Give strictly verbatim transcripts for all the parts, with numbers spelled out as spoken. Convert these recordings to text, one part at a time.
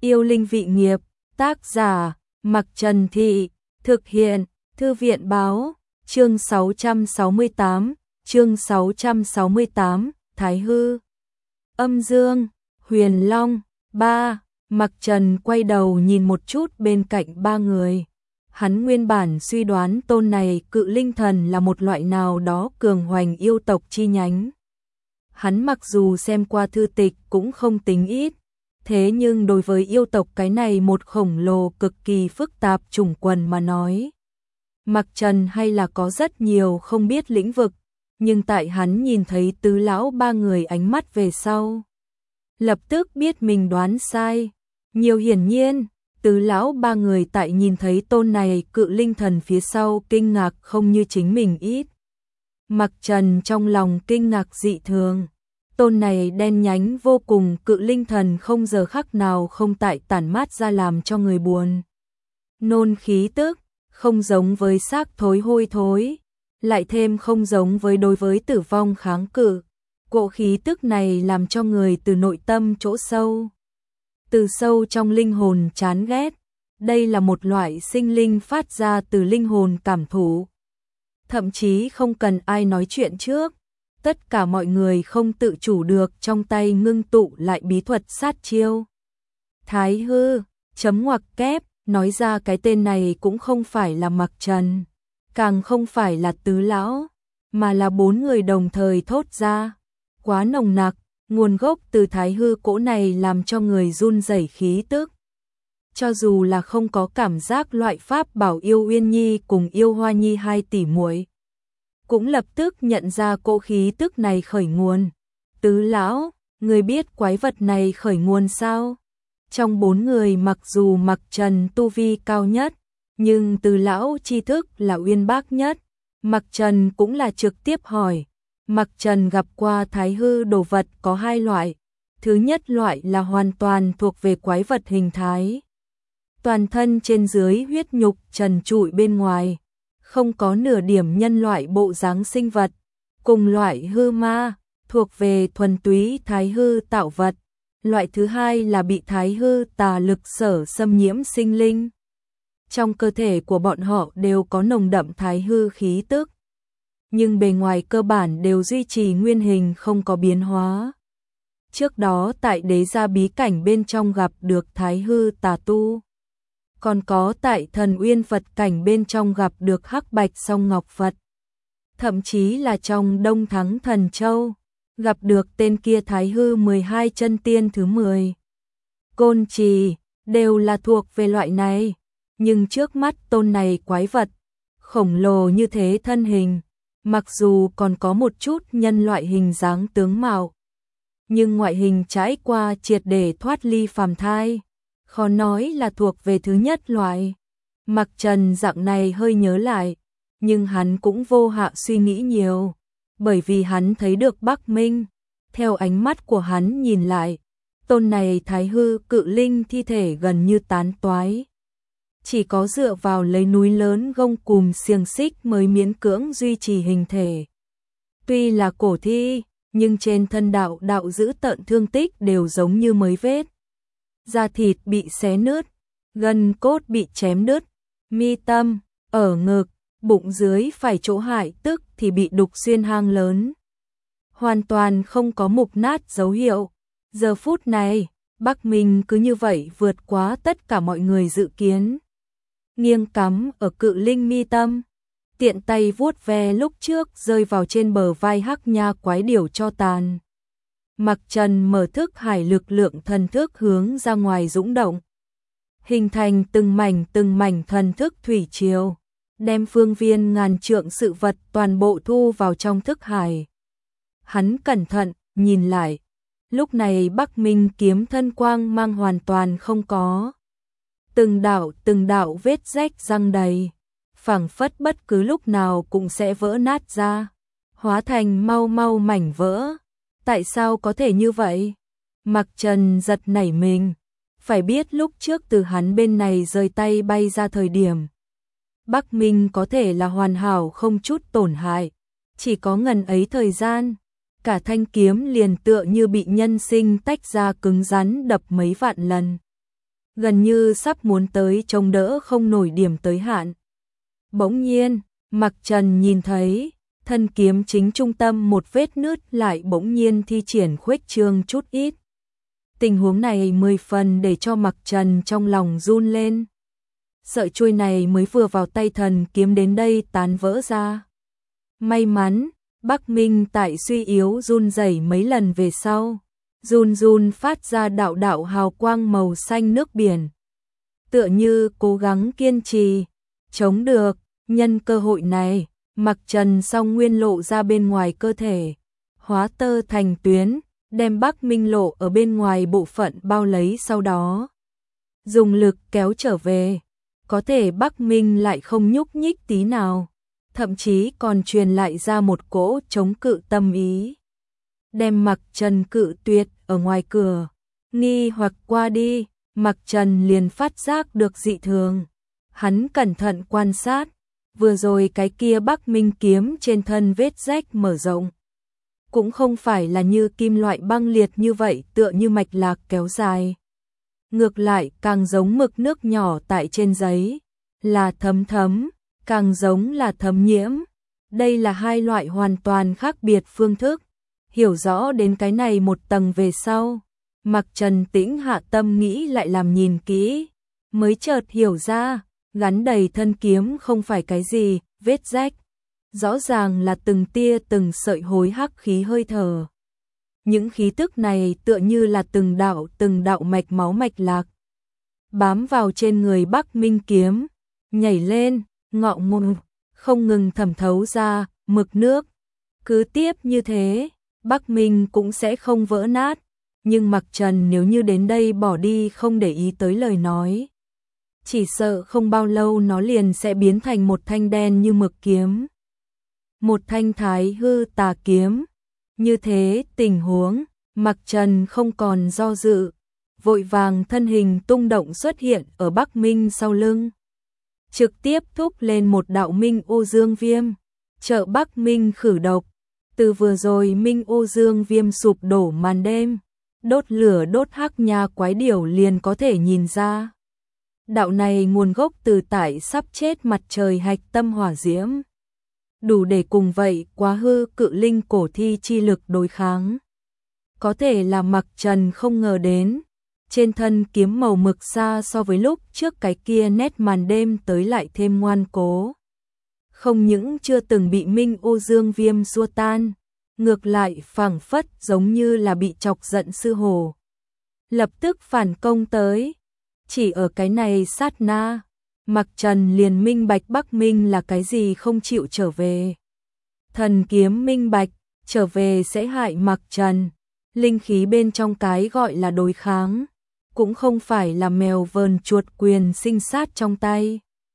Yêu linh vị nghiệp, tác giả, Mặc Trần Thị, thực hiện, Thư viện báo, chương sáu trăm sáu mươi tám, chương sáu trăm sáu mươi tám, Thái Hư. Âm Dương, Huyền Long, ba, Mặc Trần quay đầu nhìn một chút bên cạnh ba người. Hắn nguyên bản suy đoán tôn này cự linh thần là một loại nào đó cường hoành yêu tộc chi nhánh. Hắn mặc dù xem qua thư tịch cũng không tính ít, thế nhưng đối với yêu tộc cái này một khổng lồ cực kỳ phức tạp chủng quần mà nói, Mặc Trần hay là có rất nhiều không biết lĩnh vực, nhưng tại hắn nhìn thấy tứ lão ba người ánh mắt về sau, lập tức biết mình đoán sai. Nhiều hiển nhiên, tứ lão ba người tại nhìn thấy tôn này cự linh thần phía sau kinh ngạc không như chính mình ít. Mặc Trần trong lòng kinh ngạc dị thường. Tôn này đen nhánh vô cùng cự linh thần không giờ khắc nào không tại tản mát ra làm cho người buồn nôn khí tức, không giống với xác thối hôi thối, lại thêm không giống với đối với tử vong kháng cự. Cỗ khí tức này làm cho người từ nội tâm chỗ sâu, từ sâu trong linh hồn chán ghét. Đây là một loại sinh linh phát ra từ linh hồn cảm thụ. Thậm chí không cần ai nói chuyện trước, tất cả mọi người không tự chủ được trong tay ngưng tụ lại bí thuật sát chiêu. Thái Hư, chấm ngoặc kép, nói ra cái tên này cũng không phải là Mặc Trần, càng không phải là tứ lão, mà là bốn người đồng thời thốt ra. Quá nồng nặc, nguồn gốc từ Thái Hư cỗ này làm cho người run rẩy khí tức. Cho dù là không có cảm giác loại pháp bảo Yêu Uyên Nhi cùng Yêu Hoa Nhi hai tỷ muội, cũng lập tức nhận ra cỗ khí tức này khởi nguồn. Tứ lão, người biết quái vật này khởi nguồn sao? Trong bốn người mặc dù Mặc Trần tu vi cao nhất, nhưng tứ lão tri thức là uyên bác nhất. Mặc Trần cũng là trực tiếp hỏi. Mặc Trần gặp qua Thái Hư đồ vật có hai loại. Thứ nhất loại là hoàn toàn thuộc về quái vật hình thái. Toàn thân trên dưới huyết nhục trần trụi bên ngoài, không có nửa điểm nhân loại bộ dáng sinh vật. Cùng loại hư ma, thuộc về thuần túy Thái Hư tạo vật. Loại thứ hai là bị Thái Hư tà lực sở xâm nhiễm sinh linh. Trong cơ thể của bọn họ đều có nồng đậm Thái Hư khí tức, nhưng bề ngoài cơ bản đều duy trì nguyên hình không có biến hóa. Trước đó tại đế gia bí cảnh bên trong gặp được Thái Hư tà tu, còn có tại Thần Uyên Phật cảnh bên trong gặp được Hắc Bạch Song Ngọc Phật, thậm chí là trong Đông Thắng Thần Châu gặp được tên kia Thái Hư mười hai chân tiên thứ mười. Côn Trì đều là thuộc về loại này, nhưng trước mắt tôn này quái vật khổng lồ như thế thân hình, mặc dù còn có một chút nhân loại hình dáng tướng mạo, nhưng ngoại hình trải qua triệt để thoát ly phàm thai, khó nói là thuộc về thứ nhất loại. Mặc Trần dạng này hơi nhớ lại, nhưng hắn cũng vô hạ suy nghĩ nhiều, bởi vì hắn thấy được Bắc Minh. Theo ánh mắt của hắn nhìn lại, tôn này Thái Hư cự linh thi thể gần như tán toái. Chỉ có dựa vào lấy núi lớn gông cùm xiềng xích mới miễn cưỡng duy trì hình thể. Tuy là cổ thi, nhưng trên thân đạo đạo giữ tợn thương tích đều giống như mới vết. Da thịt bị xé nứt, gân cốt bị chém đứt, mi tâm, ở ngực, bụng dưới phải chỗ hại tức thì bị đục xuyên hang lớn. Hoàn toàn không có mục nát dấu hiệu. Giờ phút này, Bắc Minh cứ như vậy vượt quá tất cả mọi người dự kiến. Nghiêng cắm ở cự linh mi tâm, tiện tay vuốt ve lúc trước rơi vào trên bờ vai hắc nha quái điểu cho tàn. Mặc Trần mở thức hải lực lượng thần thức hướng ra ngoài dũng động, hình thành từng mảnh từng mảnh thần thức thủy triều, đem phương viên ngàn trượng sự vật toàn bộ thu vào trong thức hải. Hắn cẩn thận nhìn lại, lúc này Bắc Minh kiếm thân quang mang hoàn toàn không có. Từng đạo từng đạo vết rách răng đầy, phảng phất bất cứ lúc nào cũng sẽ vỡ nát ra, hóa thành mau mau mảnh vỡ. Tại sao có thể như vậy? Mặc Trần giật nảy mình, phải biết lúc trước từ hắn bên này rời tay bay ra thời điểm, Bắc Minh có thể là hoàn hảo không chút tổn hại, chỉ có ngần ấy thời gian, cả thanh kiếm liền tựa như bị nhân sinh tách ra cứng rắn đập mấy vạn lần. gần như sắp muốn tới chống đỡ không nổi điểm tới hạn. Bỗng nhiên, Mặc Trần nhìn thấy, thân kiếm chính trung tâm một vết nứt lại bỗng nhiên thi triển khuếch trương chút ít. Tình huống này mười phần để cho Mặc Trần trong lòng run lên. Sợi chuôi này mới vừa vào tay thần kiếm đến đây tán vỡ ra. May mắn, Bắc Minh tại suy yếu run rẩy mấy lần về sau, run run phát ra đạo đạo hào quang màu xanh nước biển. Tựa như cố gắng kiên trì, chống được, nhân cơ hội này, Mặc Trần song nguyên lộ ra bên ngoài cơ thể, hóa tơ thành tuyến, đem Bắc Minh lộ ở bên ngoài bộ phận bao lấy sau đó. Dùng lực kéo trở về, có thể Bắc Minh lại không nhúc nhích tí nào, thậm chí còn truyền lại ra một cỗ chống cự tâm ý. Đem Mặc Trần cự tuyệt ở ngoài cửa, nghi hoặc qua đi, Mặc Trần liền phát giác được dị thường. Hắn cẩn thận quan sát, vừa rồi cái kia Bắc Minh kiếm trên thân vết rách mở rộng. Cũng không phải là như kim loại băng liệt như vậy tựa như mạch lạc kéo dài. Ngược lại càng giống mực nước nhỏ tại trên giấy, là thấm thấm, càng giống là thấm nhiễm. Đây là hai loại hoàn toàn khác biệt phương thức. Hiểu rõ đến cái này một tầng về sau, Mặc Trần tĩnh hạ tâm nghĩ lại làm nhìn kỹ, mới chợt hiểu ra, gắn đầy thân kiếm không phải cái gì, vết rách. Rõ ràng là từng tia từng sợi hối hắc khí hơi thở. Những khí tức này tựa như là từng đạo từng đạo mạch máu mạch lạc, bám vào trên người Bắc Minh kiếm, nhảy lên, ngọ ngùng, không ngừng thẩm thấu ra, mực nước. Cứ tiếp như thế, Bắc Minh cũng sẽ không vỡ nát, nhưng Mặc Trần nếu như đến đây bỏ đi không để ý tới lời nói, chỉ sợ không bao lâu nó liền sẽ biến thành một thanh đen như mực kiếm. Một thanh thái hư tà kiếm. Như thế tình huống, Mặc Trần không còn do dự, vội vàng thân hình tung động xuất hiện ở Bắc Minh sau lưng. Trực tiếp thúc lên một đạo Minh Ô Dương Viêm, trợ Bắc Minh khử độc. Từ vừa rồi Minh Ô Dương Viêm sụp đổ màn đêm, đốt lửa đốt hắc nha quái điểu liền có thể nhìn ra. Đạo này nguồn gốc từ tại sắp chết mặt trời hạch tâm hỏa diễm, đủ để cùng vậy quá hư cự linh cổ thi chi lực đối kháng. Có thể là Mặc Trần không ngờ đến, trên thân kiếm màu mực xa so với lúc trước cái kia nét màn đêm tới lại thêm ngoan cố. Không những chưa từng bị Minh Ô Dương Viêm xua tan, ngược lại phảng phất giống như là bị chọc giận sư hồ. Lập tức phản công tới, chỉ ở cái này sát na, Mặc Trần liền minh bạch Bắc Minh là cái gì không chịu trở về. Thần kiếm minh bạch, trở về sẽ hại Mặc Trần. Linh khí bên trong cái gọi là đối kháng, cũng không phải là mèo vờn chuột quyền sinh sát trong tay,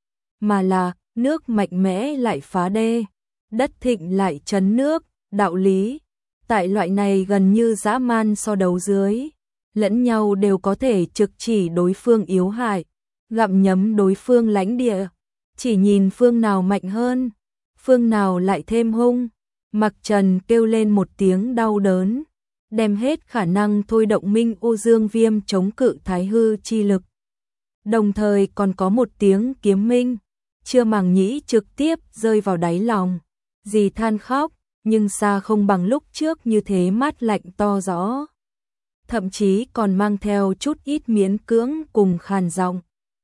mà là nước mạnh mẽ lại phá đê, đất thịnh lại trấn nước, đạo lý. Tại loại này gần như dã man so đấu dưới, lẫn nhau đều có thể trực chỉ đối phương yếu hại, gặm nhấm đối phương lãnh địa, chỉ nhìn phương nào mạnh hơn, phương nào lại thêm hung. Mặc Trần kêu lên một tiếng đau đớn, đem hết khả năng thôi động Minh Ô Dương Viêm chống cự thái hư chi lực. Đồng thời còn có một tiếng kiếm minh, chưa màng nhĩ trực tiếp rơi vào đáy lòng. Dì than khóc, nhưng xa không bằng lúc trước như thế mát lạnh to rõ. Thậm chí còn mang theo chút ít miễn cưỡng cùng khàn giọng.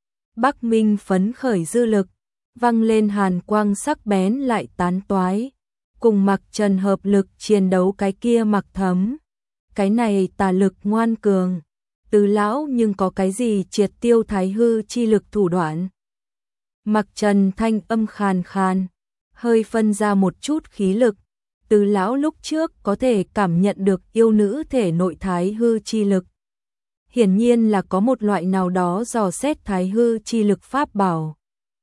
Bắc Minh phấn khởi dư lực, văng lên hàn quang sắc bén lại tán toái, cùng Mặc Trần hợp lực chiến đấu cái kia Mặc Thấm. Cái này tà lực ngoan cường, Từ lão nhưng có cái gì triệt tiêu thái hư chi lực thủ đoạn. Mặc Trần thanh âm khàn khàn, hơi phân ra một chút khí lực. Từ lão lúc trước có thể cảm nhận được yêu nữ thể nội thái hư chi lực. Hiển nhiên là có một loại nào đó dò xét thái hư chi lực pháp bảo.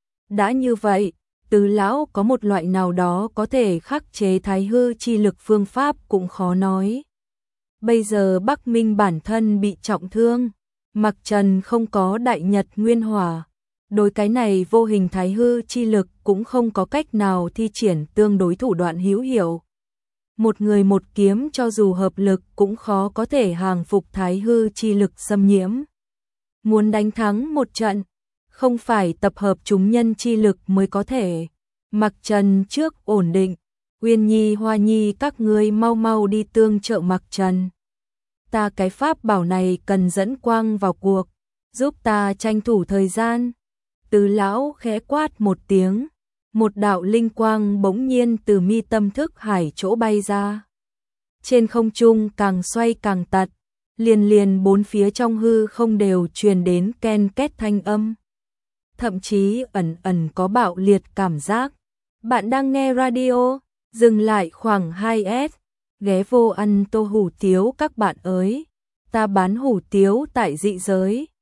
Đã như vậy, Từ lão có một loại nào đó có thể khắc chế thái hư chi lực phương pháp cũng khó nói. Bây giờ Bắc Minh bản thân bị trọng thương, Mặc Trần không có đại nhật nguyên hỏa, đối cái này vô hình thái hư chi lực cũng không có cách nào thi triển tương đối thủ đoạn hữu hiệu. Một người một kiếm cho dù hợp lực cũng khó có thể hàng phục thái hư chi lực xâm nhiễm. muốn đánh thắng một trận, không phải tập hợp chúng nhân chi lực mới có thể. Mặc Trần trước ổn định, Uyên Nhi Hoa Nhi các ngươi mau mau đi tương trợ Mặc Trần. Ta cái pháp bảo này cần dẫn quang vào cuộc, giúp ta tranh thủ thời gian. Từ lão khẽ quát một tiếng, một đạo linh quang bỗng nhiên từ mi tâm thức hải chỗ bay ra. Trên không trung càng xoay càng tật, liền liền bốn phía trong hư không đều truyền đến ken két thanh âm. Thậm chí ẩn ẩn có bạo liệt cảm giác. Bạn đang nghe radio, dừng lại khoảng hai S, ghé vô ăn tô hủ tiếu các bạn ơi. Ta bán hủ tiếu tại dị giới.